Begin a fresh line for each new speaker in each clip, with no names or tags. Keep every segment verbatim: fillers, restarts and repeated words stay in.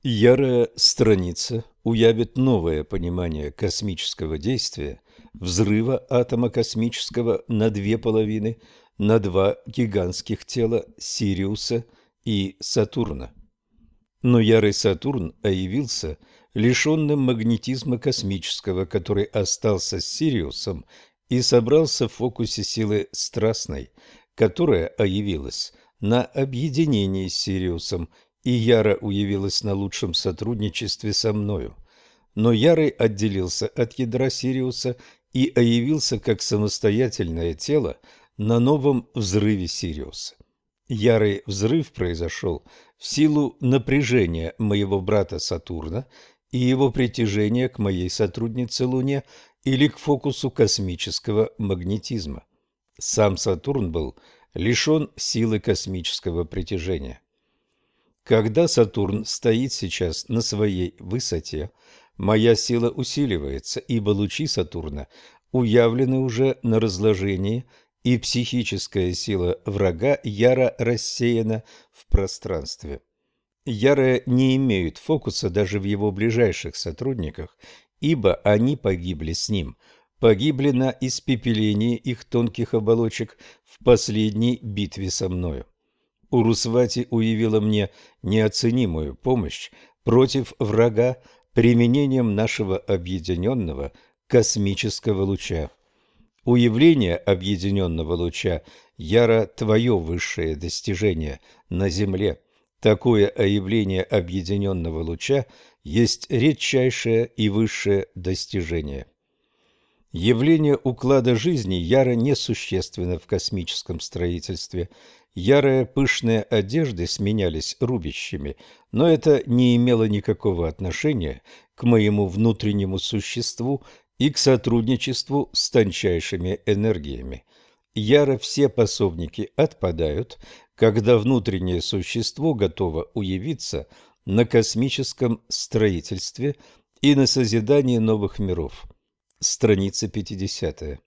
Ярая страница уявит новое понимание космического действия, взрыва атома космического на две половины, на два гигантских тела Сириуса и Сатурна. Но ярый Сатурн явился лишенным магнетизма космического, который остался с Сириусом и собрался в фокусе силы страстной, которая явилась на объединении с Сириусом и яро уявилась на лучшем сотрудничестве со мною. Но ярый отделился от ядра Сириуса и явился как самостоятельное тело на новом взрыве Сириуса. Ярый взрыв произошел в силу напряжения моего брата Сатурна и его притяжения к моей сотруднице Луне или к фокусу космического магнетизма. Сам Сатурн был лишен силы космического притяжения. Когда Сатурн стоит сейчас на своей высоте, моя сила усиливается, ибо лучи Сатурна уявлены уже на разложении, и психическая сила врага яро рассеяна в пространстве. Ярые не имеют фокуса даже в его ближайших сотрудниках, ибо они погибли с ним, погибли на испепелении их тонких оболочек в последней битве со мною. Урусвати уявила мне неоценимую помощь против врага применением нашего объединенного космического луча. Уявление объединенного луча яро твое высшее достижение на Земле. Такое явление объединенного луча есть редчайшее и высшее достижение. Явление уклада жизни яро несущественно в космическом строительстве. Ярые пышные одежды сменялись рубящими, но это не имело никакого отношения к моему внутреннему существу и к сотрудничеству с тончайшими энергиями. Яро все пособники отпадают, когда внутреннее существо готово уявиться на космическом строительстве и на созидании новых миров. Страница пятидесятая.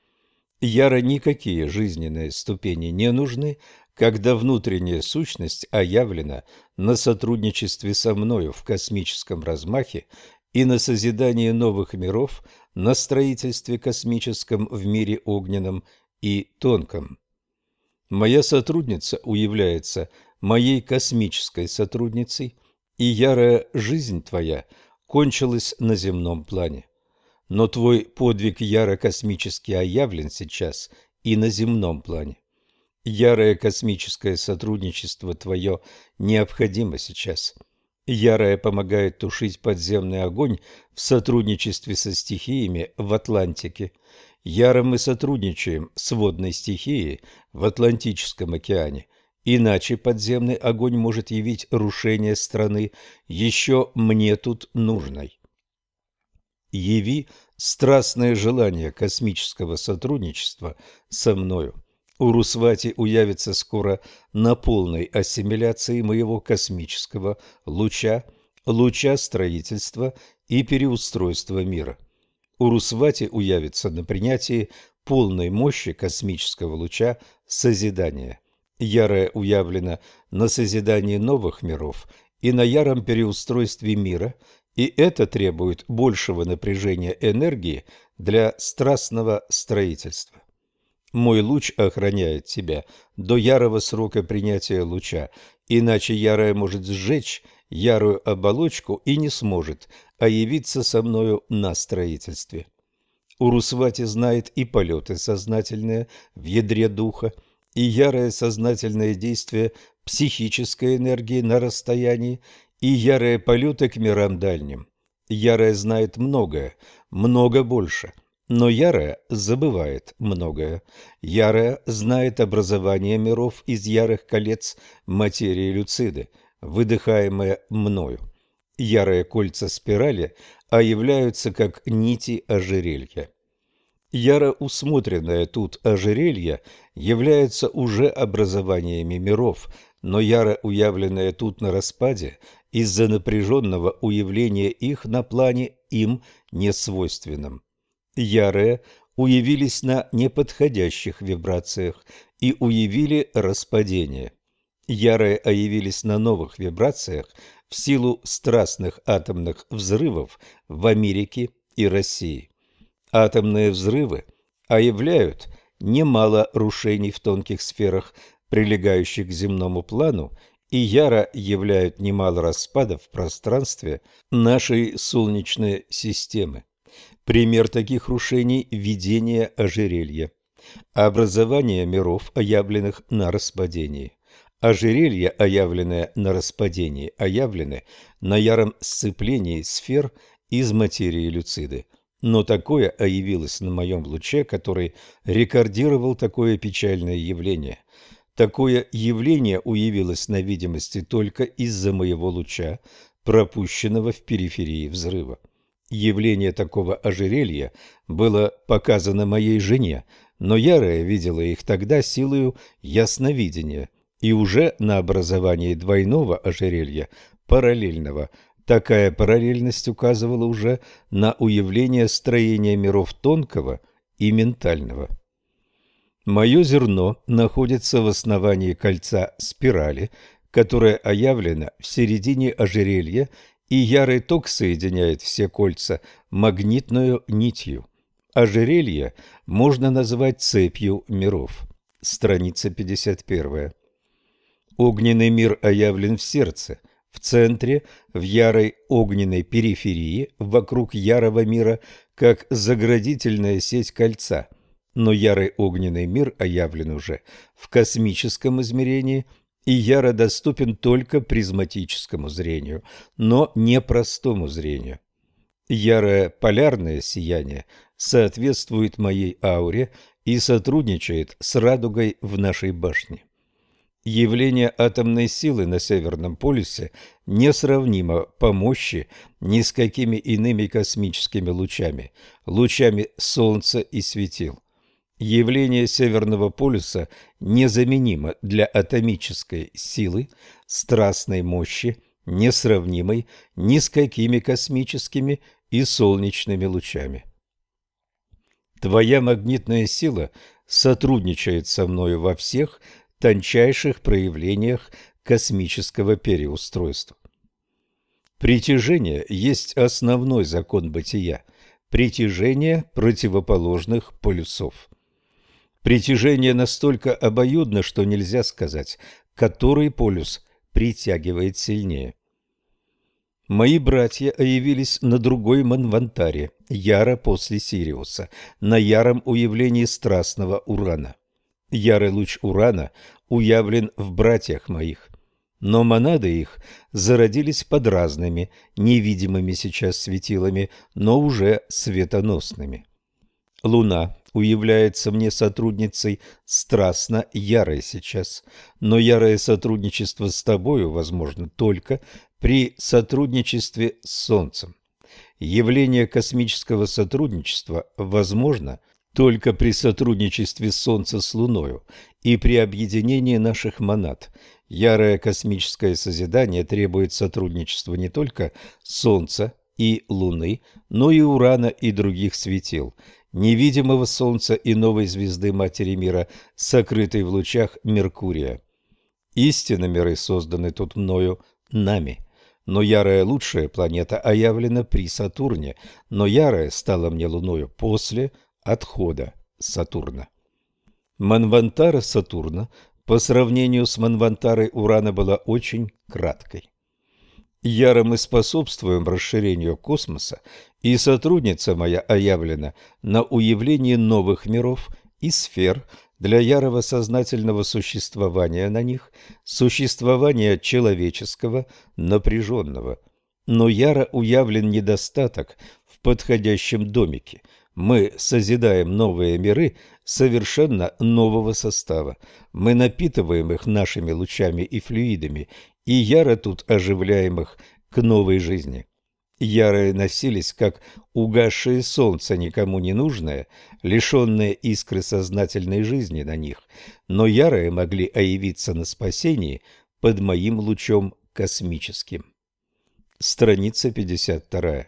Яро никакие жизненные ступени не нужны, когда внутренняя сущность оявлена на сотрудничестве со мною в космическом размахе и на созидании новых миров, на строительстве космическом в мире огненном и тонком. Моя сотрудница уявляется моей космической сотрудницей, и ярая жизнь твоя кончилась на земном плане. Но твой подвиг яро-космически оявлен сейчас и на земном плане. Ярое космическое сотрудничество твое необходимо сейчас. Ярое помогает тушить подземный огонь в сотрудничестве со стихиями в Атлантике. Яро мы сотрудничаем с водной стихией в Атлантическом океане. Иначе подземный огонь может явить рушение страны, еще мне тут нужной. Яви страстное желание космического сотрудничества со мною. Урусвати уявится скоро на полной ассимиляции моего космического луча, луча строительства и переустройства мира. Урусвати уявится на принятии полной мощи космического луча созидания. Ярое уявлено на созидании новых миров и на яром переустройстве мира, и это требует большего напряжения энергии для страстного строительства. Мой луч охраняет тебя до ярого срока принятия луча, иначе ярое может сжечь ярую оболочку и не сможет явиться со мною на строительстве. Урусвати знает и полеты сознательные в ядре духа, и ярое сознательное действие психической энергии на расстоянии, и ярые полеты к мирам дальним. Ярое знает многое, много больше. Но ярое забывает многое. Ярое знает образование миров из ярых колец материи люциды, выдыхаемое мною. Ярые кольца спирали являются как нити ожерелья. Яро усмотренное тут ожерелье является уже образованиями миров, но яро уявленное тут на распаде из-за напряженного уявления их на плане им несвойственном. Ярые уявились на неподходящих вибрациях и уявили распадение. Ярые оявились на новых вибрациях в силу страстных атомных взрывов в Америке и России. Атомные взрывы оявляют немало рушений в тонких сферах, прилегающих к земному плану, и яро являют немало распадов в пространстве нашей Солнечной системы. Пример таких рушений – видение ожерелья. Образование миров, оявленных на распадении. Ожерелья, оявленные на распадении, оявлены на яром сцеплении сфер из материи люциды. Но такое оявилось на моем луче, который рекордировал такое печальное явление. Такое явление уявилось на видимости только из-за моего луча, пропущенного в периферии взрыва. Явление такого ожерелья было показано моей жене, но ярая видела их тогда силою ясновидения, и уже на образовании двойного ожерелья, параллельного, такая параллельность указывала уже на уявление строения миров тонкого и ментального. Мое зерно находится в основании кольца спирали, которое оявлено в середине ожерелья, и ярый ток соединяет все кольца магнитной нитью. Ожерелье можно назвать цепью миров. Страница пятьдесят первая. Огненный мир оявлен в сердце, в центре, в ярой огненной периферии, вокруг ярого мира, как заградительная сеть кольца. Но ярый огненный мир оявлен уже в космическом измерении и яро доступен только призматическому зрению, но не простому зрению. Ярое полярное сияние соответствует моей ауре и сотрудничает с радугой в нашей башне. Явление атомной силы на Северном полюсе несравнимо по мощи ни с какими иными космическими лучами, лучами Солнца и светил. Явление Северного полюса незаменимо для атомической силы, страстной мощи, несравнимой ни с какими космическими и солнечными лучами. Твоя магнитная сила сотрудничает со мною во всех тончайших проявлениях космического переустройства. Притяжение есть основной закон бытия, притяжение противоположных полюсов. Притяжение настолько обоюдно, что нельзя сказать, который полюс притягивает сильнее. Мои братья оявились на другой манвантаре, яро после Сириуса, на яром уявлении страстного Урана. Ярый луч Урана уявлен в братьях моих, но монады их зародились под разными, невидимыми сейчас светилами, но уже светоносными. Луна уявляется мне сотрудницей страстно ярой сейчас, но ярое сотрудничество с тобою возможно только при сотрудничестве с Солнцем. Явление космического сотрудничества возможно только при сотрудничестве Солнца с Луною и при объединении наших монад. Ярое космическое созидание требует сотрудничества не только Солнца и Луны, но и Урана и других светил, невидимого Солнца и новой звезды Матери Мира, сокрытой в лучах Меркурия. Истинно миры созданы тут мною, нами. Но ярая лучшая планета оявлена при Сатурне, но ярая стала мне Луною после отхода Сатурна. Манвантара Сатурна по сравнению с Манвантарой Урана была очень краткой. Яро мы способствуем расширению космоса, и сотрудница моя оявлена на уявлении новых миров и сфер для ярого сознательного существования на них, существования человеческого, напряженного. Но яро уявлен недостаток в подходящем домике. Мы созидаем новые миры совершенно нового состава. Мы напитываем их нашими лучами и флюидами, и яро тут оживляем их к новой жизни. Ярые носились, как угасшее солнце, никому не нужное, лишенные искры сознательной жизни на них, но ярые могли оявиться на спасении под моим лучом космическим. Страница пятьдесят вторая.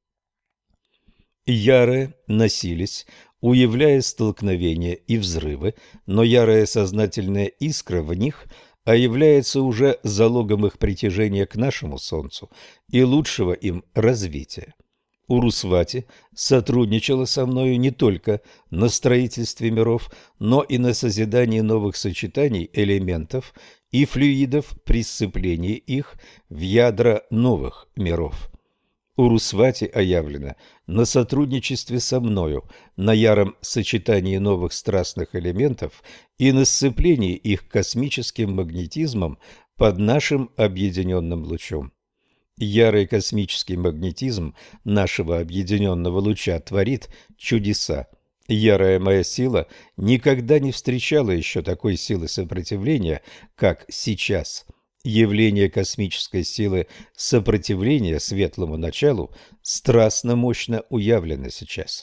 Ярые носились, уявляя столкновения и взрывы, но ярая сознательная искра в них а является уже залогом их притяжения к нашему Солнцу и лучшего им развития. Урусвати сотрудничала со мною не только на строительстве миров, но и на созидании новых сочетаний элементов и флюидов при сцеплении их в ядра новых миров. Урусвати оявлена на сотрудничестве со мною, на яром сочетании новых страстных элементов и на сцеплении их космическим магнетизмом под нашим объединенным лучом. Ярый космический магнетизм нашего объединенного луча творит чудеса. Ярая моя сила никогда не встречала еще такой силы сопротивления, как сейчас. Явление космической силы сопротивления светлому началу страстно мощно уявлено сейчас.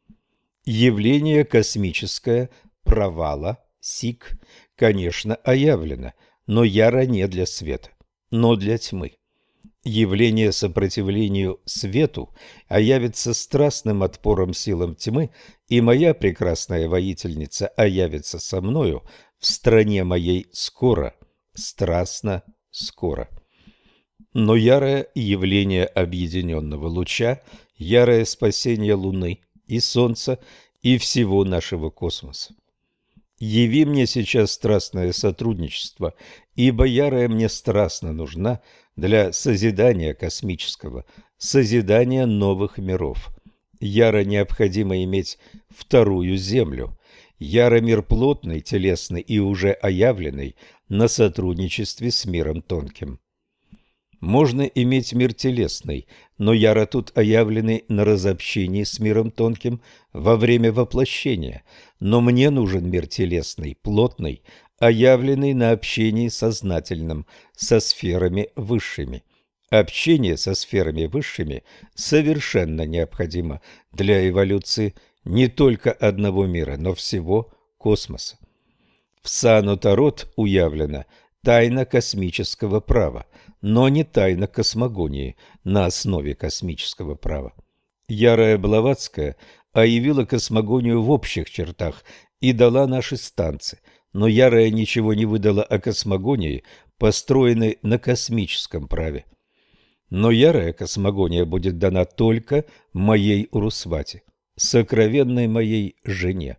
Явление космическое провала, сик, конечно, оявлено, но яро не для света, но для тьмы. Явление сопротивлению свету оявится страстным отпором силам тьмы, и моя прекрасная воительница оявится со мною в стране моей скоро, страстно скоро. Но ярое явление объединенного луча, ярое спасение Луны и Солнца и всего нашего космоса. Яви мне сейчас страстное сотрудничество, ибо ярая мне страстно нужна для созидания космического, созидания новых миров. Яро необходимо иметь вторую землю. Яро мир плотный, телесный и уже оявленный на сотрудничестве с миром тонким. Можно иметь мир телесный, но яро тут оявленный на разобщении с миром тонким во время воплощения. Но мне нужен мир телесный, плотный, оявленный на общении сознательном со сферами высшими. Общение со сферами высшими совершенно необходимо для эволюции не только одного мира, но всего космоса. В Сану-Тарот уявлена тайна космического права, но не тайна космогонии на основе космического права. Ярая Блаватская оявила космогонию в общих чертах и дала наши станцы, но ярая ничего не выдала о космогонии, построенной на космическом праве. Но ярая космогония будет дана только моей Урусвати, сокровенной моей жене.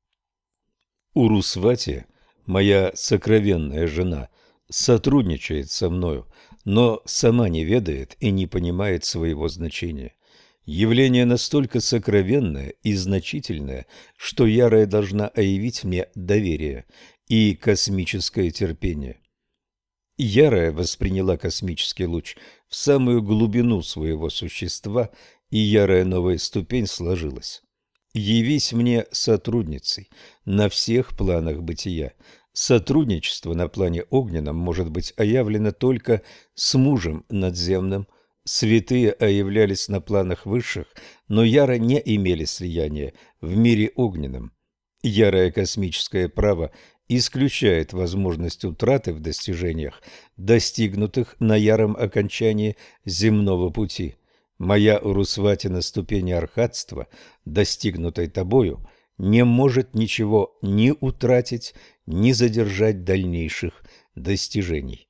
Урусвати, моя сокровенная жена, сотрудничает со мною, но сама не ведает и не понимает своего значения. Явление настолько сокровенное и значительное, что ярая должна оявить мне доверие и космическое терпение. Ярая восприняла космический луч в самую глубину своего существа, и ярая новая ступень сложилась. Явись мне сотрудницей на всех планах бытия. Сотрудничество на плане огненном может быть оявлено только с мужем надземным. Святые оявлялись на планах высших, но яро не имели слияния в мире огненном. Ярое космическое право исключает возможность утраты в достижениях, достигнутых на яром окончании земного пути. Моя Урусвати на ступени архатства, достигнутой тобою, не может ничего ни утратить, ни задержать дальнейших достижений.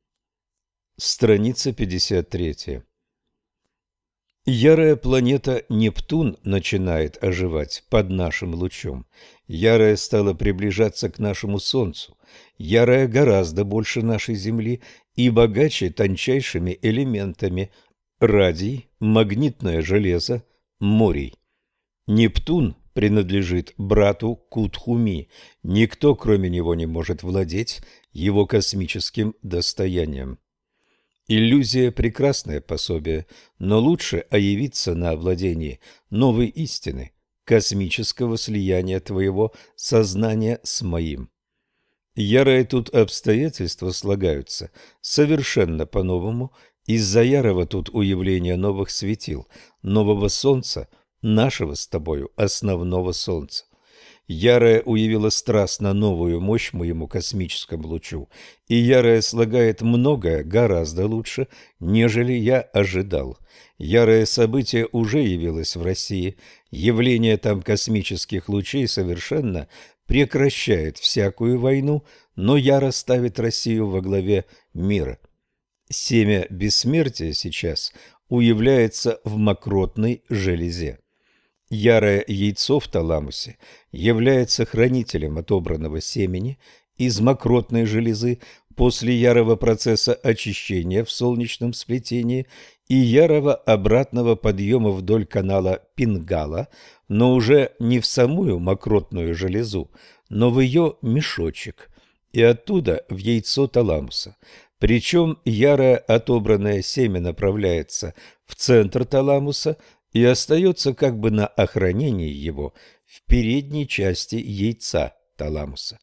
Страница пятьдесят три. Ярая планета Нептун начинает оживать под нашим лучом. Ярая стала приближаться к нашему Солнцу. Ярая гораздо больше нашей Земли и богаче тончайшими элементами: радий, магнитное железо, морий. Нептун принадлежит брату Кутхуми. Никто, кроме него, не может владеть его космическим достоянием. Иллюзия – прекрасное пособие, но лучше оявиться на владении новой истины, космического слияния твоего сознания с моим. Ярые тут обстоятельства слагаются совершенно по-новому, из-за ярого тут уявления новых светил, нового солнца, нашего с тобою основного солнца. Ярая уявила страстно новую мощь моему космическому лучу, и ярая слагает многое гораздо лучше, нежели я ожидал. Ярое событие уже явилось в России. Явление там космических лучей совершенно прекращает всякую войну, но яро ставит Россию во главе мира. Семя бессмертия сейчас уявляется в мокротной железе. Ярое яйцо в таламусе является хранителем отобранного семени из мокротной железы после ярого процесса очищения в солнечном сплетении и ярого обратного подъема вдоль канала Пингала, но уже не в самую мокротную железу, но в ее мешочек, и оттуда в яйцо таламуса. Причем ярое отобранное семя направляется в центр таламуса и остается как бы на охранении его в передней части яйца таламуса.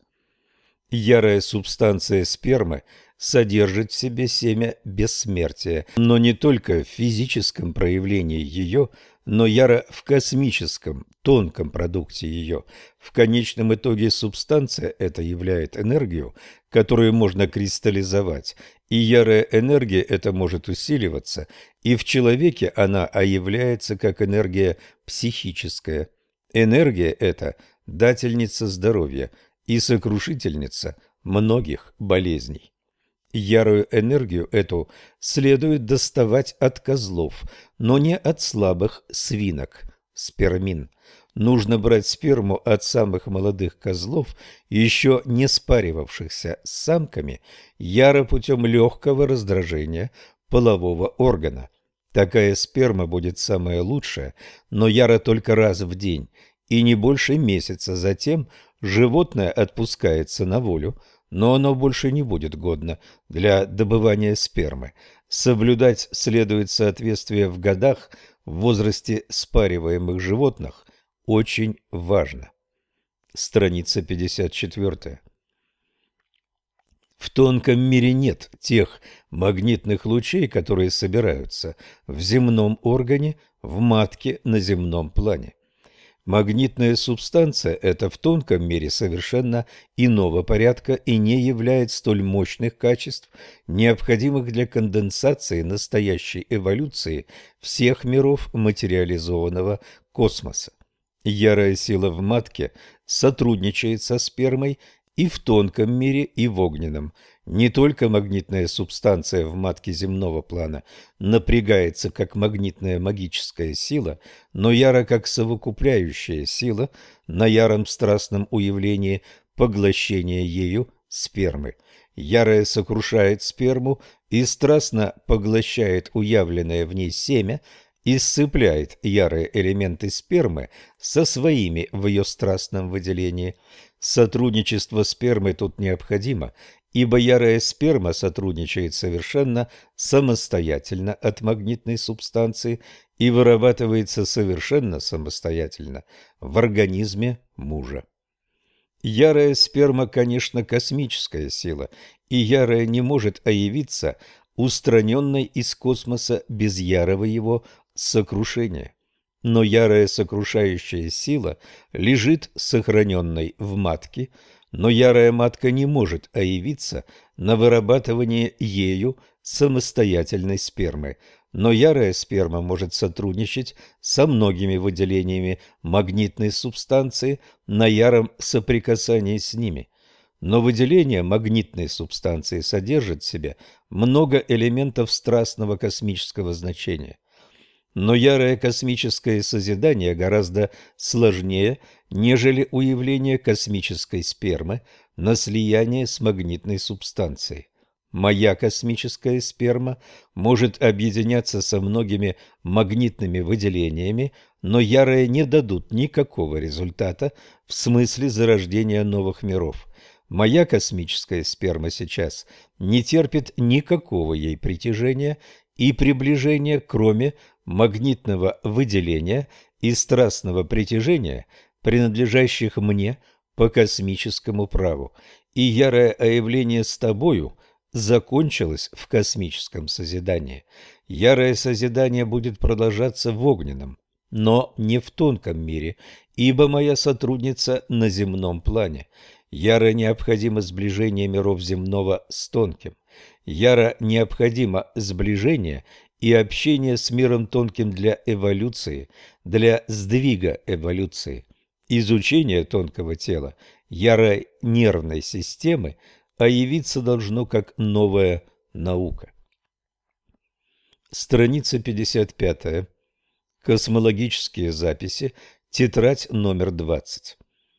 Ярая субстанция спермы содержит в себе семя бессмертия, но не только в физическом проявлении ее, но яро в космическом, тонком продукте ее. В конечном итоге субстанция эта являет энергию, которую можно кристаллизовать, и ярая энергия эта может усиливаться, и в человеке она является как энергия психическая. Энергия эта – дательница здоровья и сокрушительница многих болезней. Ярую энергию эту следует доставать от козлов, но не от слабых свинок, спермин. Нужно брать сперму от самых молодых козлов, еще не спаривавшихся с самками, яро путем легкого раздражения полового органа. Такая сперма будет самая лучшая, но яро только раз в день, и не больше месяца. Затем животное отпускается на волю, но оно больше не будет годно для добывания спермы. Соблюдать следует соответствие в годах в возрасте спариваемых животных очень важно. Страница пятьдесят четыре. В тонком мире нет тех магнитных лучей, которые собираются в земном органе, в матке на земном плане. Магнитная субстанция эта в тонком мире совершенно иного порядка и не являет столь мощных качеств, необходимых для конденсации настоящей эволюции всех миров материализованного космоса. Ярая сила в матке сотрудничает со спермой и в тонком мире, и в огненном. Не только магнитная субстанция в матке земного плана напрягается как магнитная магическая сила, но яро как совокупляющая сила на яром страстном уявлении поглощения ею спермы. Ярая сокрушает сперму и страстно поглощает уявленное в ней семя и сцепляет ярые элементы спермы со своими в ее страстном выделении. Сотрудничество спермы тут необходимо, ибо ярая сперма сотрудничает совершенно самостоятельно от магнитной субстанции и вырабатывается совершенно самостоятельно в организме мужа. Ярая сперма, конечно, космическая сила, и ярая не может явиться устраненной из космоса без ярого его сокрушения. Но ярая сокрушающая сила лежит сохраненной в матке, но ярая матка не может явиться на вырабатывание ею самостоятельной спермы, но ярая сперма может сотрудничать со многими выделениями магнитной субстанции на яром соприкасании с ними. Но выделение магнитной субстанции содержит в себе много элементов страстного космического значения. Но ярое космическое созидание гораздо сложнее, нежели уявление космической спермы на слияние с магнитной субстанцией. Моя космическая сперма может объединяться со многими магнитными выделениями, но ярые не дадут никакого результата в смысле зарождения новых миров. Моя космическая сперма сейчас не терпит никакого ей притяжения и приближения, кроме магнитного выделения и страстного притяжения, принадлежащих мне по космическому праву, и ярое явление с тобою закончилось в космическом созидании. Ярое созидание будет продолжаться в огненном, но не в тонком мире, ибо моя сотрудница на земном плане. Яро необходимо сближение миров земного с тонким. Яро необходимо сближение и общение с миром тонким для эволюции, для сдвига эволюции. изучение тонкого тела, ярой нервной системы, а явиться должно как новая наука. Страница пятьдесят пять. Космологические записи. Тетрадь номер двадцать.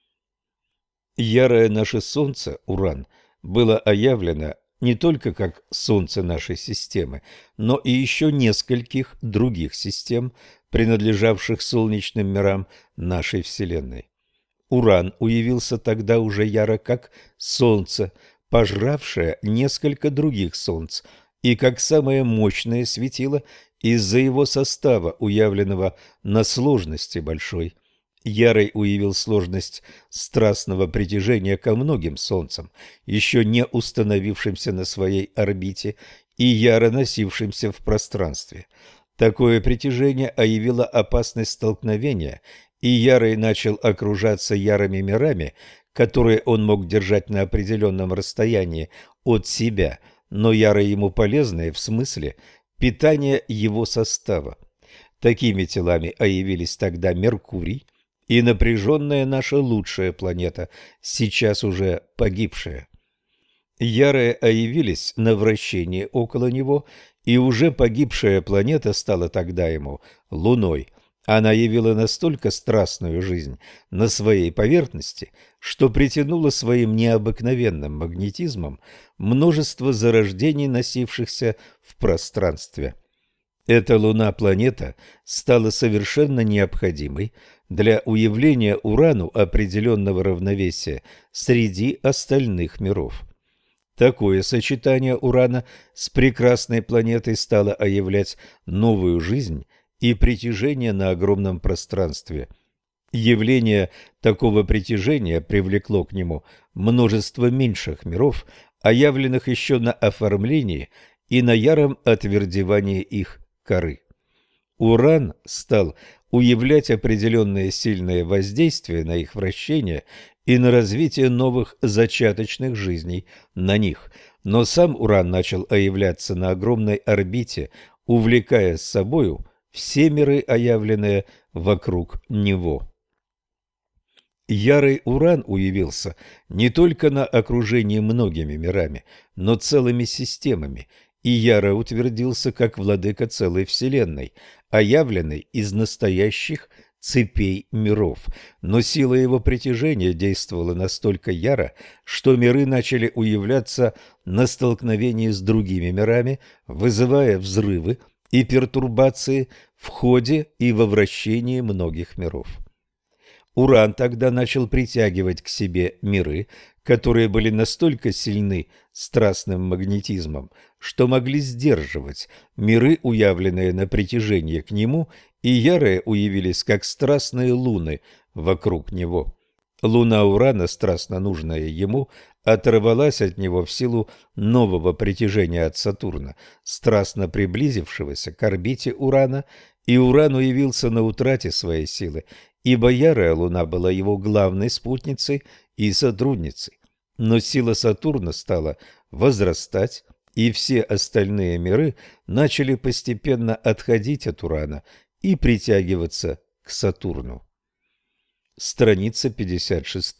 Ярое наше Солнце, Уран, было оявлено не только как Солнце нашей системы, но и еще нескольких других систем, принадлежавших солнечным мирам нашей Вселенной. Уран уявился тогда уже яро как Солнце, пожравшее несколько других Солнц, и как самое мощное светило из-за его состава, уявленного на сложности большой. Ярый уявил сложность страстного притяжения ко многим Солнцам, еще не установившимся на своей орбите и яро носившимся в пространстве. Такое притяжение оявило опасность столкновения, и Ярый начал окружаться ярыми мирами, которые он мог держать на определенном расстоянии от себя, но яры ему полезные в смысле питания его состава. Такими телами оявились тогда Меркурий и напряженная наша лучшая планета, сейчас уже погибшая. Ярые оявились на вращении около него, и уже погибшая планета стала тогда ему Луной. Она явила настолько страстную жизнь на своей поверхности, что притянула своим необыкновенным магнетизмом множество зарождений, носившихся в пространстве. Эта Луна-планета стала совершенно необходимой для уявления Урану определенного равновесия среди остальных миров. Такое сочетание Урана с прекрасной планетой стало оявлять новую жизнь и притяжение на огромном пространстве. Явление такого притяжения привлекло к нему множество меньших миров, оявленных еще на оформлении и на яром отвердевании их коры. Уран стал уявлять определенное сильное воздействие на их вращение и на развитие новых зачаточных жизней на них, но сам Уран начал оявляться на огромной орбите, увлекая с собою все миры, оявленные вокруг него. Ярый Уран уявился не только на окружении многими мирами, но целыми системами, и яро утвердился как владыка целой Вселенной, оявленной из настоящих цепей миров. Но сила его притяжения действовала настолько яро, что миры начали уявляться на столкновении с другими мирами, вызывая взрывы и пертурбации в ходе и во вращении многих миров. Уран тогда начал притягивать к себе миры, которые были настолько сильны страстным магнетизмом, что могли сдерживать миры, уявленные на притяжение к нему, и ярые уявились как страстные луны вокруг него. Луна Урана, страстно нужная ему, оторвалась от него в силу нового притяжения от Сатурна, страстно приблизившегося к орбите Урана, и Уран уявился на утрате своей силы, ибо ярая Луна была его главной спутницей и сотрудницей. Но сила Сатурна стала возрастать, и все остальные миры начали постепенно отходить от Урана и притягиваться к Сатурну. Страница пятьдесят шесть.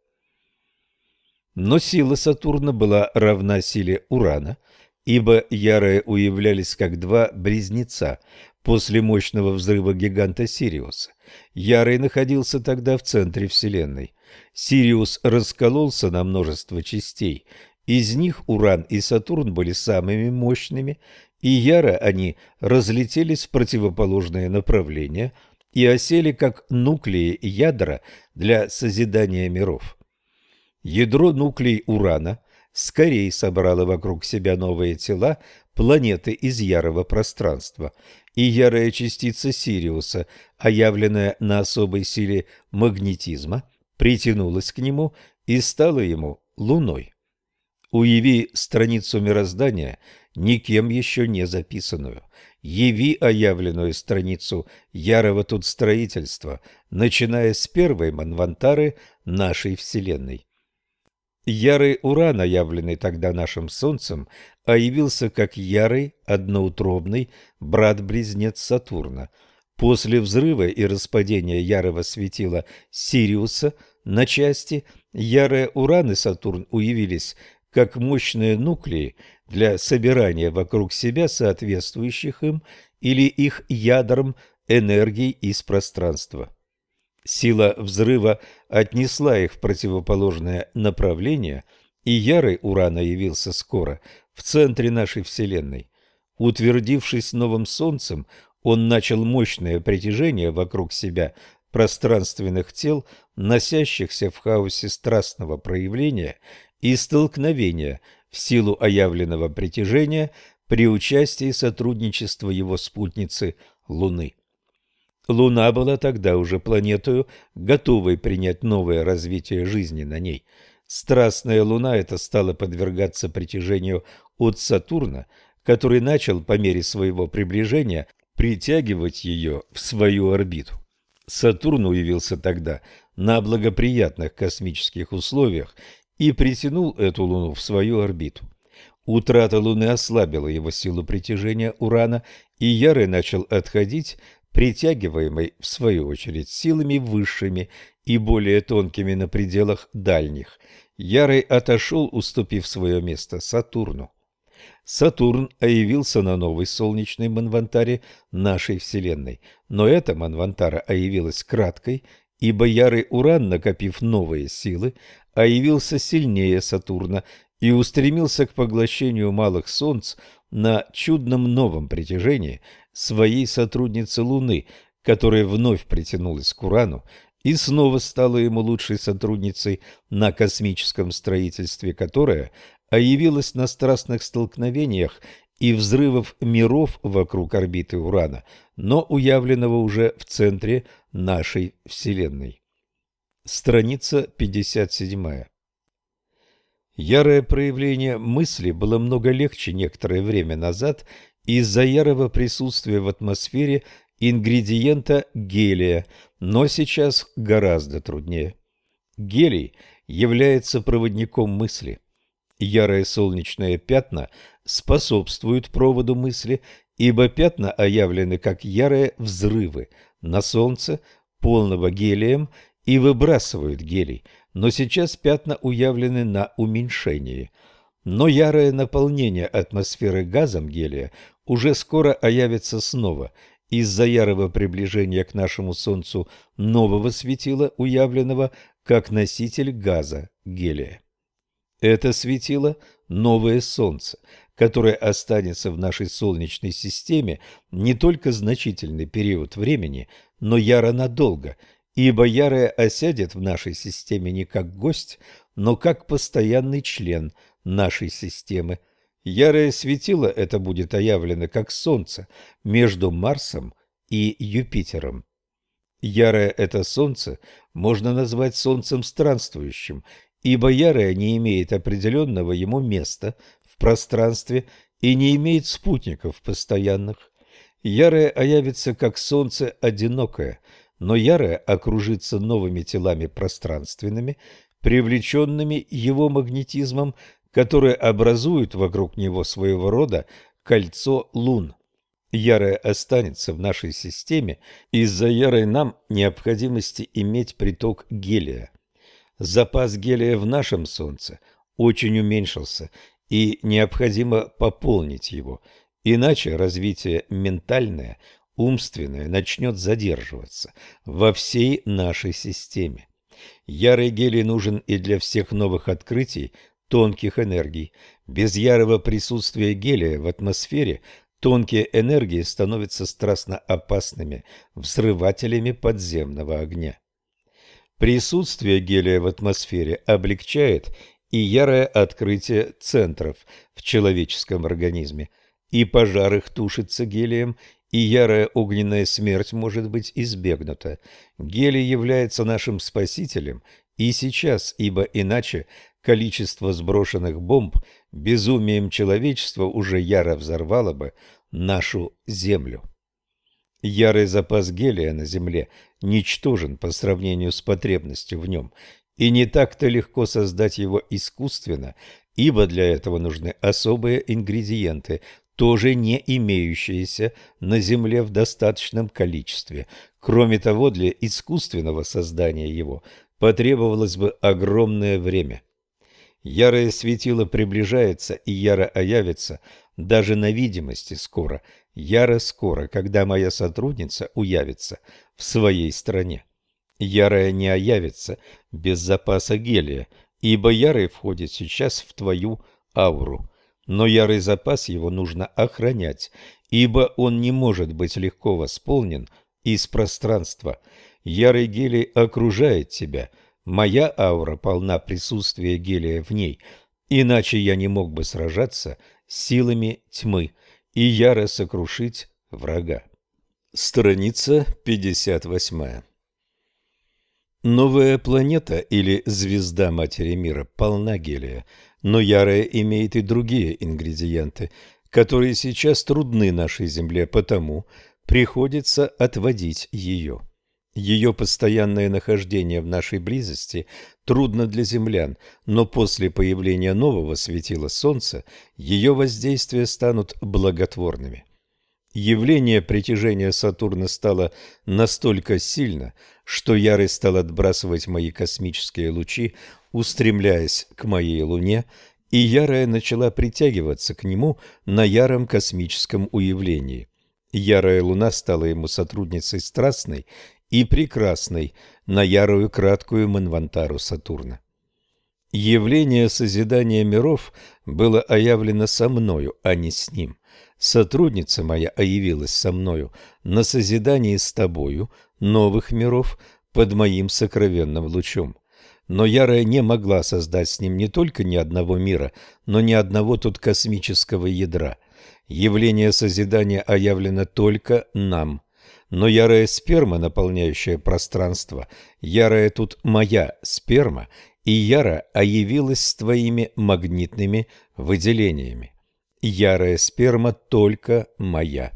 Но сила Сатурна была равна силе Урана, ибо ярые уявлялись как два близнеца после мощного взрыва гиганта Сириуса. Ярый находился тогда в центре Вселенной. Сириус раскололся на множество частей. Из них Уран и Сатурн были самыми мощными, и яро они разлетелись в противоположные направления и осели как нуклеи ядра для созидания миров. Ядро нуклей Урана скорее собрало вокруг себя новые тела, планеты из ярого пространства, и ярая частица Сириуса, оявленная на особой силе магнетизма, притянулась к нему и стала ему Луной. Уяви страницу мироздания, никем еще не записанную. Яви оявленную страницу ярого тут строительства, начиная с первой манвантары нашей Вселенной. Ярый Уран, оявленный тогда нашим Солнцем, оявился как ярый, одноутробный брат-близнец Сатурна. После взрыва и распадения ярого светила Сириуса на части, ярые Уран и Сатурн уявились как мощные нуклеи для собирания вокруг себя соответствующих им или их ядрам энергий из пространства. Сила взрыва отнесла их в противоположное направление, и ярый Уран явился скоро в центре нашей Вселенной. Утвердившись новым Солнцем, он начал мощное притяжение вокруг себя пространственных тел, носящихся в хаосе страстного проявления и столкновения в силу оявленного притяжения при участии сотрудничества его спутницы Луны. Луна была тогда уже планетою, готовой принять новое развитие жизни на ней. Страстная Луна эта стала подвергаться притяжению от Сатурна, который начал по мере своего приближения притягивать ее в свою орбиту. Сатурн уявился тогда на благоприятных космических условиях и притянул эту Луну в свою орбиту. Утрата Луны ослабила его силу притяжения Урана, и ярый начал отходить, притягиваемый, в свою очередь, силами высшими и более тонкими на пределах дальних. Ярый отошел, уступив свое место Сатурну. Сатурн оявился на новой солнечной манвантаре нашей Вселенной, но эта манвантара оявилась краткой, ибо ярый Уран, накопив новые силы, оявился сильнее Сатурна и устремился к поглощению малых солнц на чудном новом притяжении своей сотрудницы Луны, которая вновь притянулась к Урану и снова стала ему лучшей сотрудницей на космическом строительстве, которая явилась на страстных столкновениях и взрывов миров вокруг орбиты Урана, но уявленного уже в центре нашей Вселенной. Страница пятьдесят семь. Ярое проявление мысли было много легче некоторое время назад из-за ярого присутствия в атмосфере ингредиента гелия, но сейчас гораздо труднее. Гелий является проводником мысли. Ярые солнечные пятна способствуют проводу мысли, ибо пятна оявлены как ярые взрывы на Солнце, полного гелием, и выбрасывают гелий, но сейчас пятна уявлены на уменьшении. Но ярое наполнение атмосферы газом гелия уже скоро оявится снова из-за ярого приближения к нашему Солнцу нового светила, уявленного как носитель газа гелия. Это светило – новое Солнце, которое останется в нашей Солнечной системе не только значительный период времени, но яро надолго, ибо ярое осядет в нашей системе не как гость, но как постоянный член нашей системы. Ярое светило это будет оявлено как Солнце между Марсом и Юпитером. Ярое это Солнце можно назвать Солнцем странствующим, ибо ярое не имеет определенного ему места в пространстве и не имеет спутников постоянных. Ярое оявится как Солнце одинокое, но ярое окружится новыми телами пространственными, привлеченными его магнетизмом, которые образуют вокруг него своего рода кольцо лун. Ярое останется в нашей системе из-за ярой нам необходимости иметь приток гелия. Запас гелия в нашем Солнце очень уменьшился, и необходимо пополнить его, иначе развитие ментальное, умственное начнет задерживаться во всей нашей системе. Ярый гелий нужен и для всех новых открытий тонких энергий. Без ярого присутствия гелия в атмосфере тонкие энергии становятся страстно опасными взрывателями подземного огня. Присутствие гелия в атмосфере облегчает и ярое открытие центров в человеческом организме, и пожар их тушится гелием, и ярая огненная смерть может быть избегнута. Гелий является нашим спасителем и сейчас, ибо иначе количество сброшенных бомб безумием человечества уже яро взорвало бы нашу Землю. Ярый запас гелия на Земле ничтожен по сравнению с потребностью в нем, и не так-то легко создать его искусственно, ибо для этого нужны особые ингредиенты, тоже не имеющееся на Земле в достаточном количестве. Кроме того, для искусственного создания его потребовалось бы огромное время. Ярое светило приближается и яро оявится даже на видимости скоро, яро скоро, когда моя сотрудница уявится в своей стране. Ярое не оявится без запаса гелия, ибо ярый входит сейчас в твою ауру. Но ярый запас его нужно охранять, ибо он не может быть легко восполнен из пространства. Ярый гелий окружает тебя. Моя аура полна присутствия гелия в ней, иначе я не мог бы сражаться с силами тьмы и яро сокрушить врага. Страница пятьдесят восемь. Новая планета или звезда Матери Мира полна гелия, но ярая имеет и другие ингредиенты, которые сейчас трудны нашей Земле, потому приходится отводить ее. Ее постоянное нахождение в нашей близости трудно для землян, но после появления нового светила Солнца ее воздействия станут благотворными. Явление притяжения Сатурна стало настолько сильно, что ярый стал отбрасывать мои космические лучи, устремляясь к моей Луне, и ярая начала притягиваться к нему на яром космическом уявлении. Ярая Луна стала ему сотрудницей страстной и прекрасной на ярую краткую Манвантару Сатурна. Явление созидания миров было оявлено со мною, а не с ним. Сотрудница моя оявилась со мною на созидании с тобою новых миров под моим сокровенным лучом. Но ярая не могла создать с ним не только ни одного мира, но ни одного тут космического ядра. Явление созидания оявлено только нам. Но ярая сперма, наполняющая пространство, ярая тут моя сперма, и яра оявилась с твоими магнитными выделениями. Ярая сперма только моя.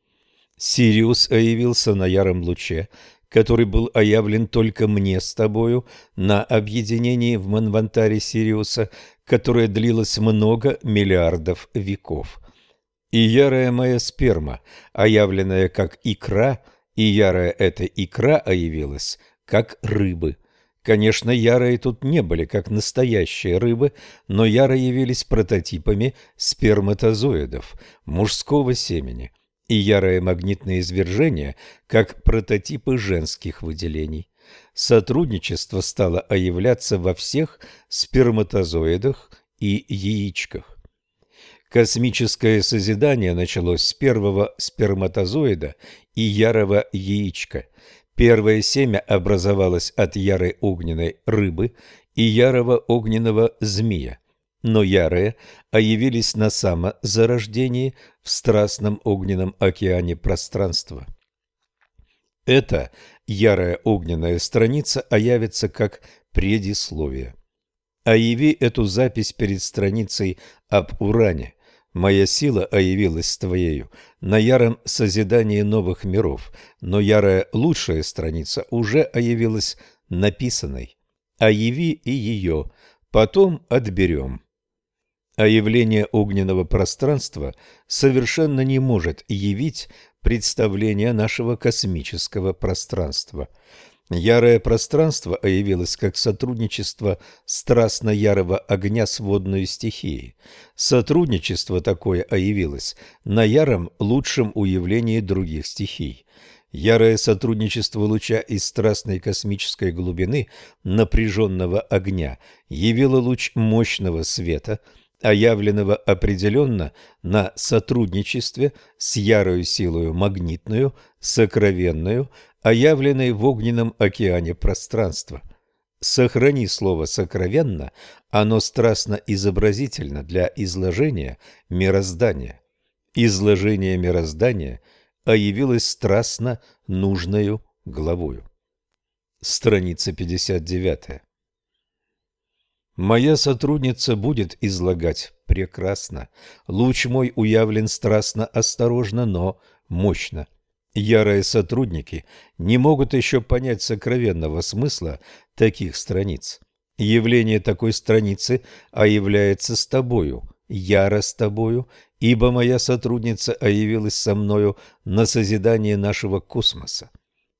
Сириус оявился на яром луче, который был оявлен только мне с тобою на объединении в Манвантаре Сириуса, которое длилось много миллиардов веков. И ярая моя сперма, оявленная как икра, и ярая эта икра оявилась как рыбы. Конечно, ярые тут не были как настоящие рыбы, но яро явились прототипами сперматозоидов, мужского семени, и ярое магнитное извержение как прототипы женских выделений. Сотрудничество стало оявляться во всех сперматозоидах и яичках. Космическое созидание началось с первого сперматозоида и ярого яичка. Первое семя образовалось от ярой огненной рыбы и ярого огненного змея, но ярые оявились на самозарождении в страстном огненном океане пространства. Эта ярая огненная страница оявится как предисловие. Ояви эту запись перед страницей об Уране. Моя сила оявилась с твоею на яром созидании новых миров, но ярая лучшая страница уже оявилась написанной. Ояви и ее, потом отберем. А явление огненного пространства совершенно не может явить представление нашего космического пространства. Ярое пространство оявилось как сотрудничество страстно-ярого огня с водной стихией. Сотрудничество такое оявилось на яром лучшем уявлении других стихий. Ярое сотрудничество луча из страстной космической глубины напряженного огня явило луч мощного света, оявленного определенно на сотрудничестве с ярою силою магнитную, сокровенную, оявленной в огненном океане пространства. Сохрани слово «сокровенно», оно страстно изобразительно для изложения мироздания. Изложение мироздания оявилось страстно нужною главою. Страница пятьдесят девять. Моя сотрудница будет излагать прекрасно. Луч мой уявлен страстно осторожно, но мощно. Ярые сотрудники не могут еще понять сокровенного смысла таких страниц. Явление такой страницы оявляется с тобою, яро с тобою, ибо моя сотрудница явилась со мною на созидание нашего космоса.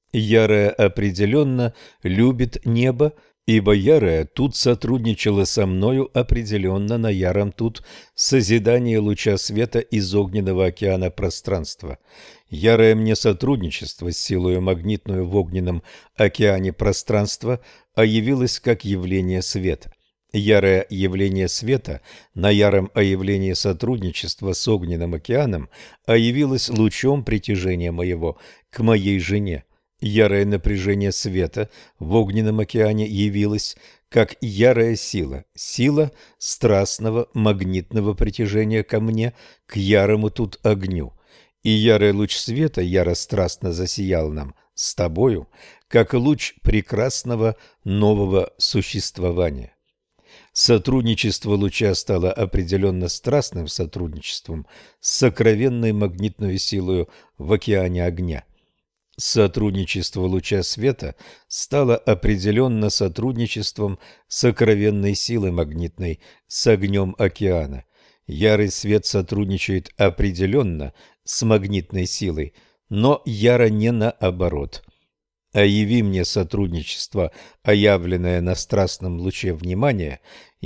Ярая определенно любит небо, ибо Ярая тут сотрудничала со мною определенно на Яром тут созидание луча света из огненного океана пространства. Ярое мне сотрудничество с силою магнитную в огненном океане пространства явилось как явление света. Ярое явление света на яром оявлении сотрудничества с огненным океаном явилось лучом притяжения моего к моей жене. Ярое напряжение света в огненном океане явилось как ярая сила, сила страстного магнитного притяжения ко мне, к ярому тут огню. И ярый луч света ярострастно засиял нам с тобою, как луч прекрасного нового существования. Сотрудничество луча стало определенно страстным сотрудничеством с сокровенной магнитной силой в океане огня. Сотрудничество луча света стало определенно сотрудничеством сокровенной силы магнитной с огнем океана. Ярый свет сотрудничает определенно с магнитной силой, но яро не наоборот. А яви мне сотрудничество, оявленное на страстном луче внимания,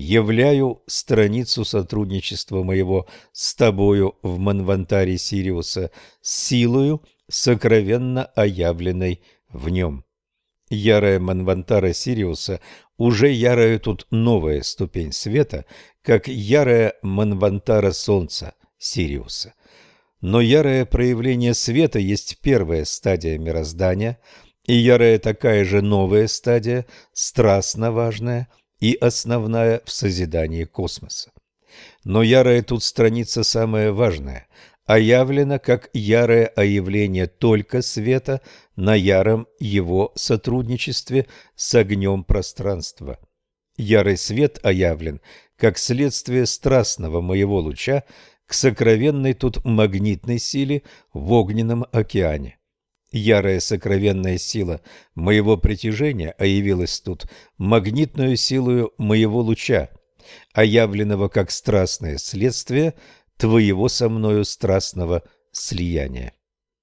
являю страницу сотрудничества моего с тобою в Манвантаре Сириуса с силою, сокровенно оявленной в нем. Ярая Манвантара Сириуса уже ярая тут новая ступень света, как ярая Манвантара Солнца Сириуса. Но ярое проявление света есть первая стадия мироздания, и ярая такая же новая стадия, страстно важная и основная в созидании космоса. Но ярая тут страница самая важная, оявлено как ярое оявление только света на яром его сотрудничестве с огнем пространства. Ярый свет оявлен как следствие страстного моего луча к сокровенной тут магнитной силе в огненном океане. Ярая сокровенная сила моего притяжения оявилась тут магнитную силою моего луча, оявленного как страстное следствие твоего со мною страстного слияния.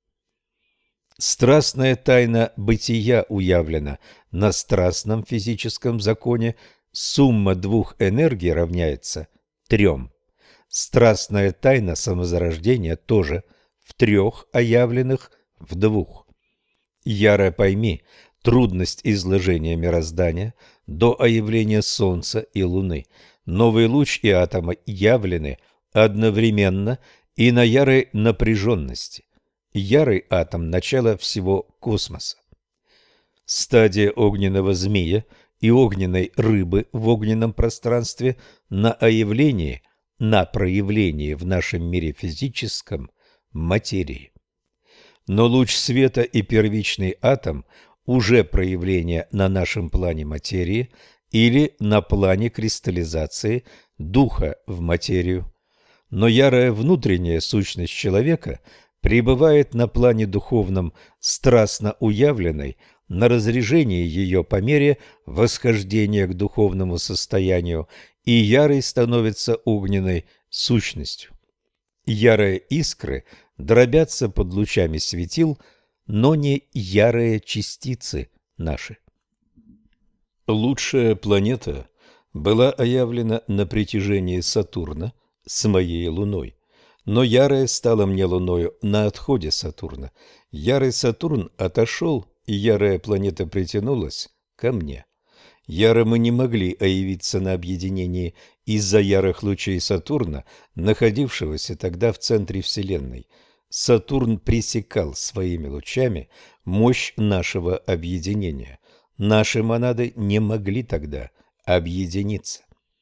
Страстная тайна бытия уявлена на страстном физическом законе, сумма двух энергий равняется трем. Страстная тайна самозарождения тоже в трех оявленных в двух. Яро пойми трудность изложения мироздания до оявления Солнца и Луны. Новый луч и атомы явлены одновременно и на ярой напряженности. Ярый атом – начало всего космоса. Стадия огненного змея и огненной рыбы в огненном пространстве на оявлении, на проявлении в нашем мире физическом материи. Но луч света и первичный атом уже проявление на нашем плане материи или на плане кристаллизации духа в материю. Но ярая внутренняя сущность человека пребывает на плане духовном, страстно уявленной, на разрежении ее по мере восхождения к духовному состоянию, и ярой становится огненной сущностью. Ярые искры дробятся под лучами светил, но не ярые частицы наши. Лучшая планета была оявлена на притяжении Сатурна с моей Луной, но ярая стала мне Луною на отходе Сатурна. Ярый Сатурн отошел, и ярая планета притянулась ко мне. Яро мы не могли оявиться на объединении из-за ярых лучей Сатурна, находившегося тогда в центре Вселенной. Сатурн пресекал своими лучами мощь нашего объединения. Наши монады не могли тогда объединиться.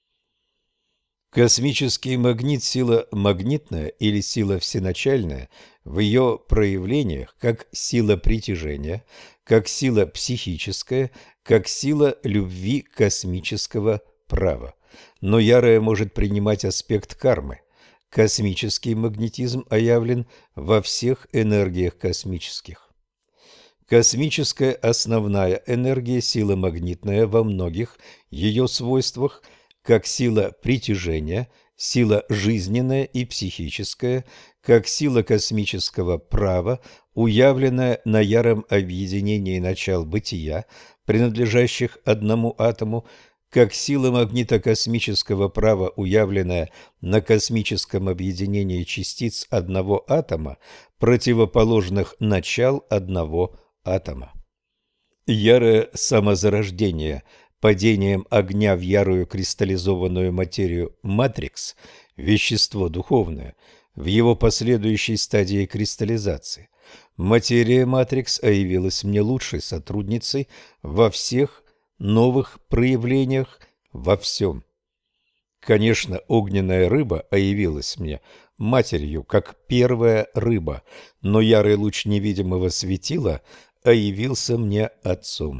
Космический магнит – сила магнитная или сила всеначальная в ее проявлениях как сила притяжения, как сила психическая, как сила любви космического права. Но ярое может принимать аспект кармы. Космический магнетизм оявлен во всех энергиях космических. Космическая основная энергия – сила магнитная во многих ее свойствах, как сила притяжения, сила жизненная и психическая, как сила космического права, уявленная на яром объединении начал бытия, принадлежащих одному атому, как сила магнитокосмического права, уявленная на космическом объединении частиц одного атома, противоположных начал одного атома. Ярое самозарождение падением огня в ярую кристаллизованную материю матрикс, вещество духовное, в его последующей стадии кристаллизации. Материя матрикс явилась мне лучшей сотрудницей во всех новых проявлениях, во всем. Конечно, огненная рыба явилась мне матерью, как первая рыба, но ярый луч невидимого светила явился мне отцом.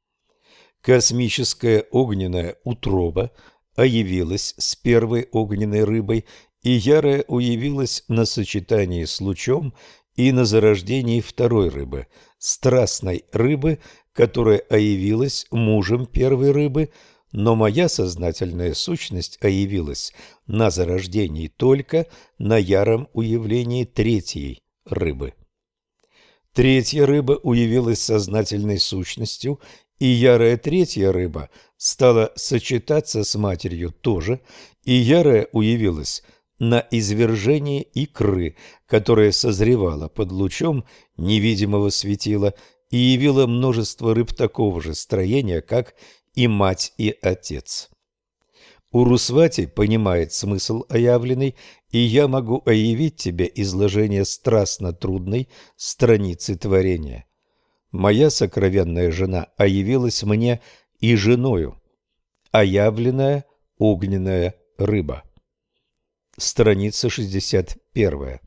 Космическая огненная утроба явилась с первой огненной рыбой, и ярая уявилась на сочетании с лучом и на зарождении второй рыбы, страстной рыбы, которая явилась мужем первой рыбы, но моя сознательная сущность явилась на зарождении только на яром уявлении третьей рыбы. Третья рыба уявилась сознательной сущностью, и ярая третья рыба стала сочетаться с матерью тоже, и ярая уявилась на извержении икры, которая созревала под лучом невидимого светила и явила множество рыб такого же строения, как и мать и отец. Урусвати понимает смысл оявленный, и я могу оявить тебе изложение страстно трудной страницы творения. Моя сокровенная жена оявилась мне и женою, оявленная огненная рыба. Страница шестьдесят первая.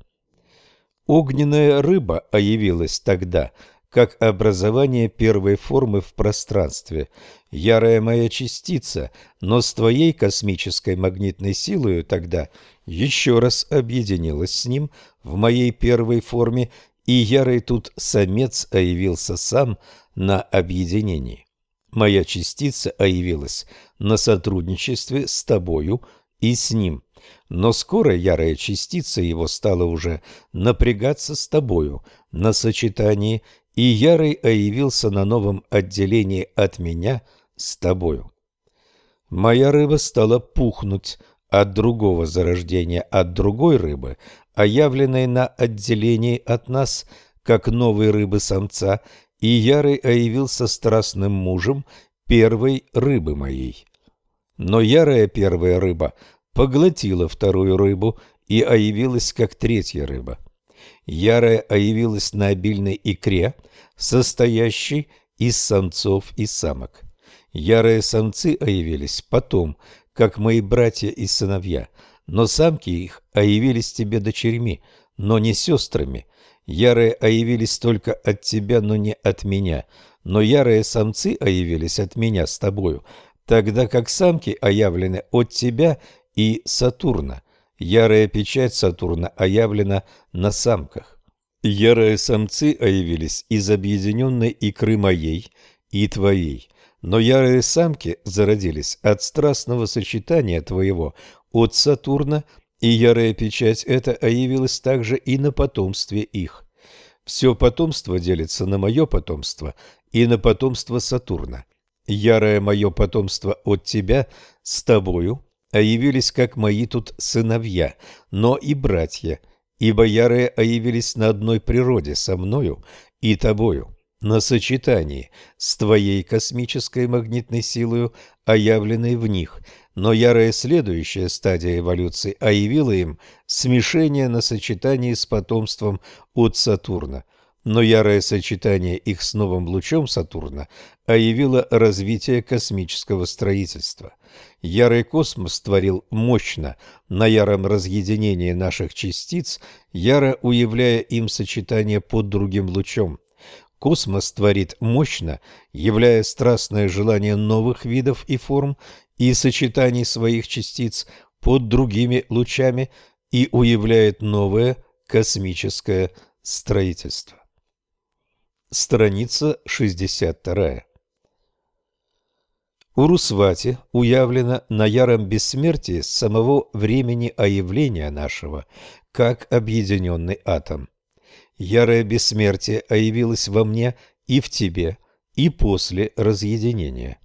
Огненная рыба оявилась тогда, как образование первой формы в пространстве, ярая моя частица, но с твоей космической магнитной силою тогда еще раз объединилась с ним в моей первой форме, и ярый тут самец явился сам на объединении. Моя частица явилась на сотрудничестве с тобою и с ним, но скоро ярая частица его стала уже напрягаться с тобою на сочетании, и ярый явился на новом отделении от меня с тобою. Моя рыба стала пухнуть от другого зарождения, от другой рыбы, оявленной на отделении от нас, как новой рыбы-самца, и ярый явился страстным мужем первой рыбы моей. Но ярая первая рыба поглотила вторую рыбу и явилась как третья рыба. Ярая явилась на обильной икре, состоящей из самцов и самок. Ярые самцы явились потом, как мои братья и сыновья, но самки их явились тебе дочерьми, но не сестрами. Ярые явились только от тебя, но не от меня, но ярые самцы явились от меня с тобою, тогда как самки явлены от тебя и Сатурна. Ярая печать Сатурна явлена на самках. Ярые самцы явились из объединенной икры моей и твоей, но ярые самки зародились от страстного сочетания твоего от Сатурна, и ярая печать эта явилась также и на потомстве их. Все потомство делится на мое потомство и на потомство Сатурна. Ярое мое потомство от тебя с тобою явились как мои тут сыновья, но и братья, ибо ярые явились на одной природе со мною и тобою, на сочетании с твоей космической магнитной силою, оявленной в них, но ярая следующая стадия эволюции явила им смешение на сочетании с потомством от Сатурна. Но ярое сочетание их с новым лучом Сатурна явило развитие космического строительства. Ярый космос творил мощно на яром разъединении наших частиц, яро уявляя им сочетание под другим лучом. Космос творит мощно, являя страстное желание новых видов и форм и сочетаний своих частиц под другими лучами и уявляет новое космическое строительство. Страница шестьдесят вторая. Урусвати уявлено на яром бессмертии с самого времени оявления нашего, как объединенный атом. Ярое бессмертие оявилось во мне и в тебе, и после разъединения.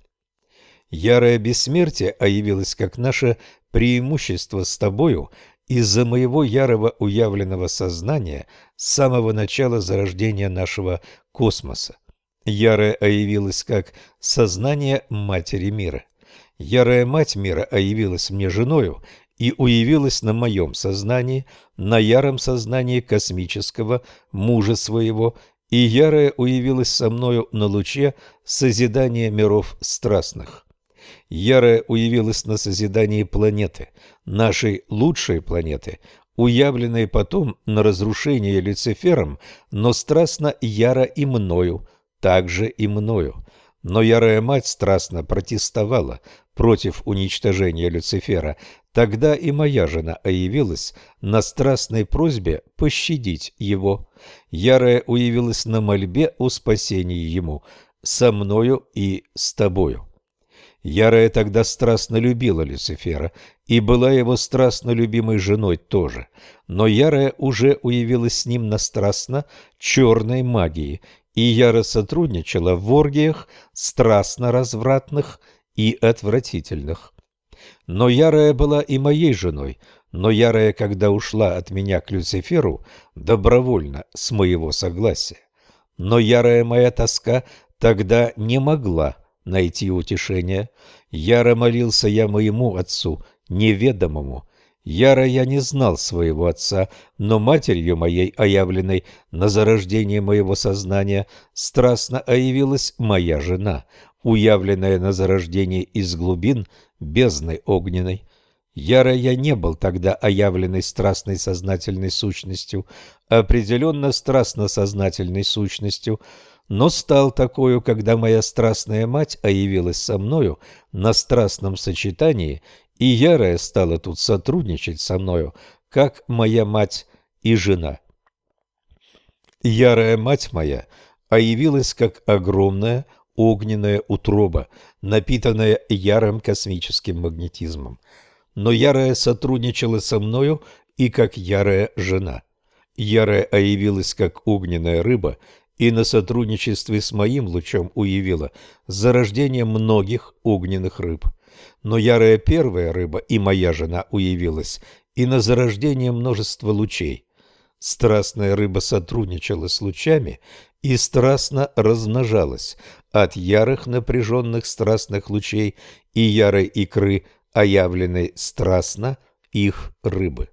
Ярое бессмертие оявилось как наше преимущество с тобою из-за моего ярого уявленного сознания с самого начала зарождения нашего космоса. Ярое оявилось как сознание Матери мира. Ярая Мать мира оявилась мне женою и уявилась на моем сознании, на яром сознании космического мужа своего, и ярая уявилась со мною на луче созидания миров страстных. Ярая уявилась на созидании планеты, нашей лучшей планеты, уявленной потом на разрушение Люцифером, но страстно яро и мною, также и мною. Но ярая Мать страстно протестовала против уничтожения Люцифера. Тогда и моя жена оявилась на страстной просьбе пощадить его. Ярая уявилась на мольбе о спасении ему со мною и с тобою. Ярая тогда страстно любила Люцифера и была его страстно любимой женой тоже, но ярая уже уявилась с ним на страстно черной магии и яро сотрудничала в оргиях страстно развратных и отвратительных. Но ярая была и моей женой, но ярая, когда ушла от меня к Люциферу, добровольно, с моего согласия. Но ярая моя тоска тогда не могла найти утешения. Яро молился я моему отцу, неведомому. Яро я не знал своего отца, но матерью моей, оявленной на зарождение моего сознания, страстно оявилась моя жена, уявленная на зарождение из глубин бездны огненной. Яро я не был тогда оявленной страстной сознательной сущностью, определенно страстно-сознательной сущностью, но стал такою, когда моя страстная мать оявилась со мною на страстном сочетании, и ярая стала тут сотрудничать со мною, как моя мать и жена. Ярая мать моя оявилась как огромная огненная утроба, напитанная ярым космическим магнетизмом. Но ярая сотрудничала со мною и как ярая жена. Ярая оявилась как огненная рыба и на сотрудничестве с моим лучом уявила зарождение многих огненных рыб. Но ярая первая рыба и моя жена уявилась и на зарождение множества лучей. Страстная рыба сотрудничала с лучами и страстно размножалась от ярых напряженных страстных лучей и ярой икры, оявленной страстно их рыбы.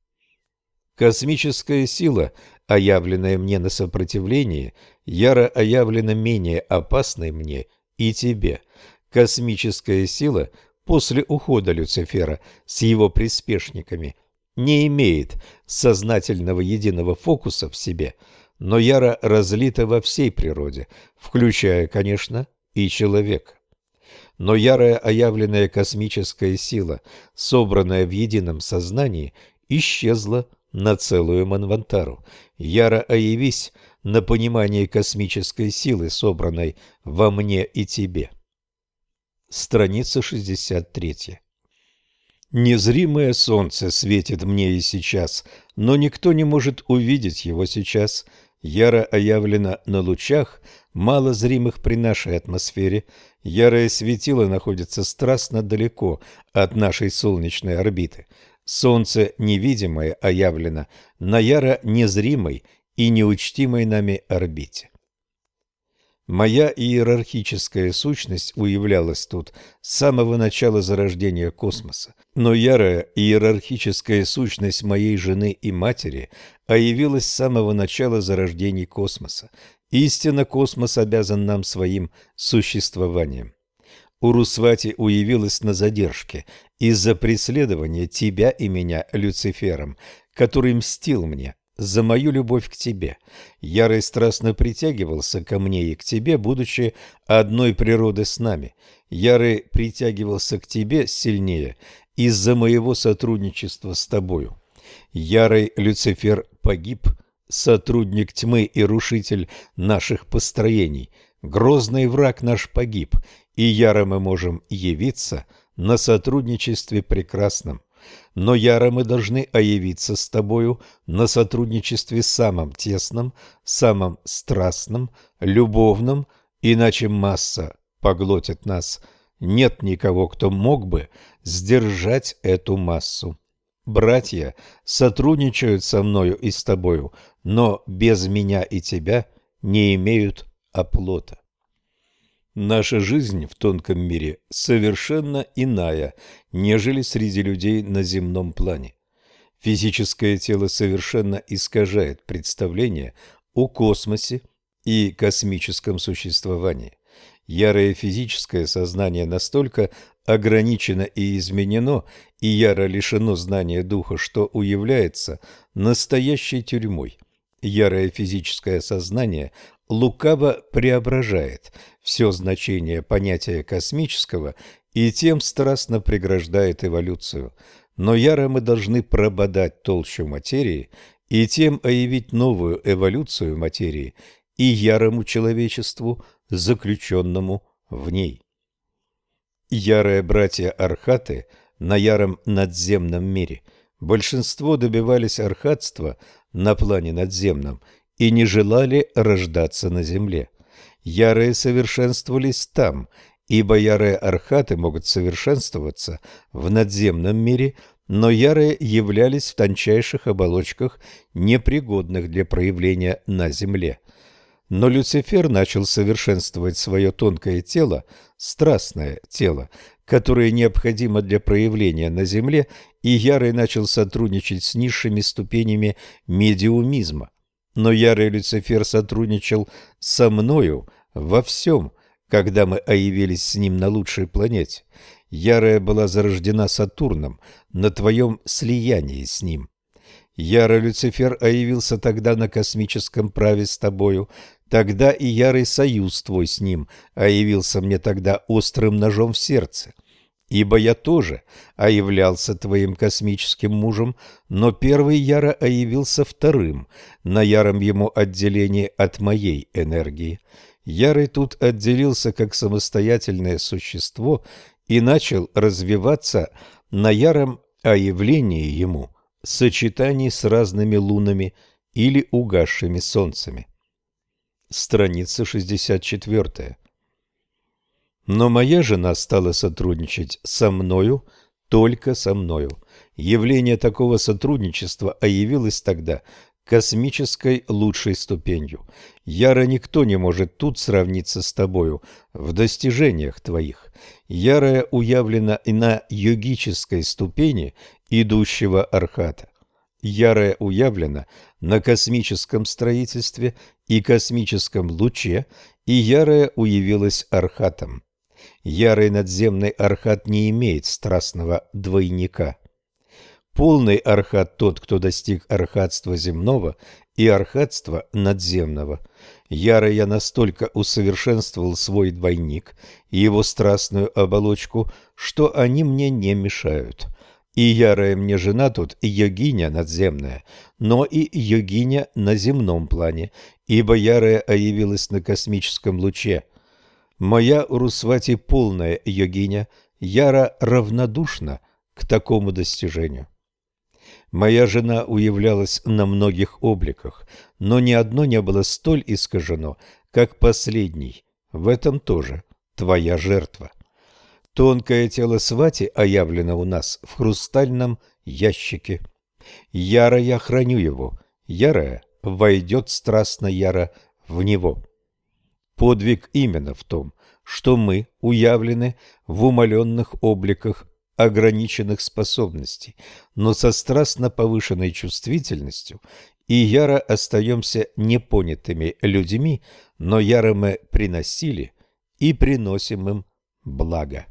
Космическая сила, оявленная мне на сопротивлении, яро оявлена менее опасной мне и тебе. Космическая сила после ухода Люцифера с его приспешниками не имеет сознательного единого фокуса в себе, но яро разлита во всей природе, включая, конечно, и человека. Но ярая оявленная космическая сила, собранная в едином сознании, исчезла на целую манвантару. Яро оявись на понимание космической силы, собранной во мне и тебе. Страница шестьдесят три. Незримое солнце светит мне и сейчас, но никто не может увидеть его сейчас. Яро оявлено на лучах, мало зримых при нашей атмосфере. Ярое светило находится страстно далеко от нашей солнечной орбиты. Солнце невидимое оявлено на яро незримой и неучтимой нами орбите. Моя иерархическая сущность уявлялась тут с самого начала зарождения космоса, но ярая иерархическая сущность моей жены и матери оявилась с самого начала зарождения космоса. Истинно космос обязан нам своим существованием. Урусвати уявилась на задержке из-за преследования тебя и меня Люцифером, который мстил мне за мою любовь к тебе. Ярый страстно притягивался ко мне и к тебе, будучи одной природы с нами. Ярый притягивался к тебе сильнее из-за моего сотрудничества с тобою. Ярый Люцифер погиб, сотрудник тьмы и рушитель наших построений. Грозный враг наш погиб, и яро мы можем явиться на сотрудничестве прекрасном. Но яро мы должны оявиться с тобою на сотрудничестве самом тесном, самом страстном, любовном, иначе масса поглотит нас. Нет никого, кто мог бы сдержать эту массу. Братья сотрудничают со мною и с тобою, но без меня и тебя не имеют оплота. Наша жизнь в тонком мире совершенно иная, нежели среди людей на земном плане. Физическое тело совершенно искажает представление о космосе и космическом существовании. Ярое физическое сознание настолько ограничено и изменено, и яро лишено знания духа, что уявляется настоящей тюрьмой. Ярое физическое сознание лукаво преображает все значение понятия космического и тем страстно преграждает эволюцию. Но яро мы должны прободать толщу материи и тем оявить новую эволюцию материи и ярому человечеству, заключенному в ней. Ярые братья-архаты на яром надземном мире. Большинство добивались архатства на плане надземном и не желали рождаться на земле. Ярые совершенствовались там, ибо ярые архаты могут совершенствоваться в надземном мире, но ярые являлись в тончайших оболочках, непригодных для проявления на земле. Но Люцифер начал совершенствовать свое тонкое тело, страстное тело, которое необходимо для проявления на земле, и ярый начал сотрудничать с низшими ступенями медиумизма. Но ярый Люцифер сотрудничал со мною во всем, когда мы оявились с ним на лучшей планете. Ярая была зарождена Сатурном на твоем слиянии с ним. Ярый Люцифер оявился тогда на космическом праве с тобою, тогда и ярый союз твой с ним оявился мне тогда острым ножом в сердце. Ибо я тоже оявлялся твоим космическим мужем, но первый яро оявился вторым, на яром ему отделении от моей энергии. Ярый тут отделился как самостоятельное существо и начал развиваться на яром оявлении ему, сочетании с разными лунами или угасшими солнцами. Страница шестьдесят четыре. Но моя жена стала сотрудничать со мною, только со мною. Явление такого сотрудничества оявилось тогда космической лучшей ступенью. Яро никто не может тут сравниться с тобою в достижениях твоих. Ярое уявлено и на йогической ступени идущего архата. Ярое уявлено на космическом строительстве и космическом луче, и ярое уявилось архатом. Ярый надземный архат не имеет страстного двойника. Полный архат тот, кто достиг архатства земного и архатства надземного. Ярый я настолько усовершенствовал свой двойник и его страстную оболочку, что они мне не мешают. И ярая мне жена тут и йогиня надземная, но и йогиня на земном плане, ибо ярая оявилась на космическом луче. Моя Урусвати полная йогиня, яро равнодушна к такому достижению. Моя жена уявлялась на многих обликах, но ни одно не было столь искажено, как последний. В этом тоже твоя жертва. Тонкое тело Свати оявлено у нас в хрустальном ящике. Яро я храню его, ярое войдет страстно яро в него. Подвиг именно в том, что мы уявлены в умаленных обликах ограниченных способностей, но со страстно повышенной чувствительностью, и яро остаемся непонятыми людьми, но яро мы приносили и приносим им благо.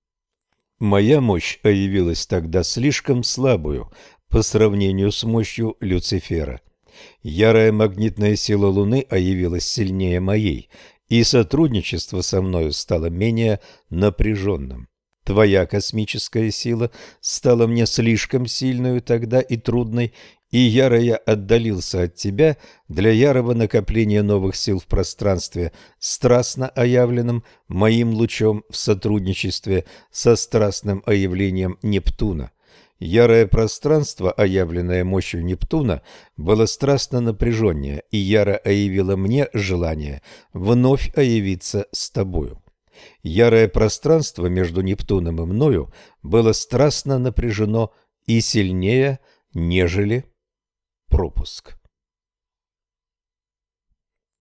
Моя мощь оявилась тогда слишком слабую по сравнению с мощью Люцифера. Ярая магнитная сила Луны оявилась сильнее моей, и сотрудничество со мною стало менее напряженным. Твоя космическая сила стала мне слишком сильной тогда и трудной, и яро я отдалился от тебя для ярого накопления новых сил в пространстве, страстно оявленным моим лучом в сотрудничестве со страстным оявлением Нептуна. Ярое пространство, оявленное мощью Нептуна, было страстно напряженнее, и яро оявило мне желание вновь оявиться с тобою. Ярое пространство между Нептуном и мною было страстно напряжено и сильнее, нежели пропуск.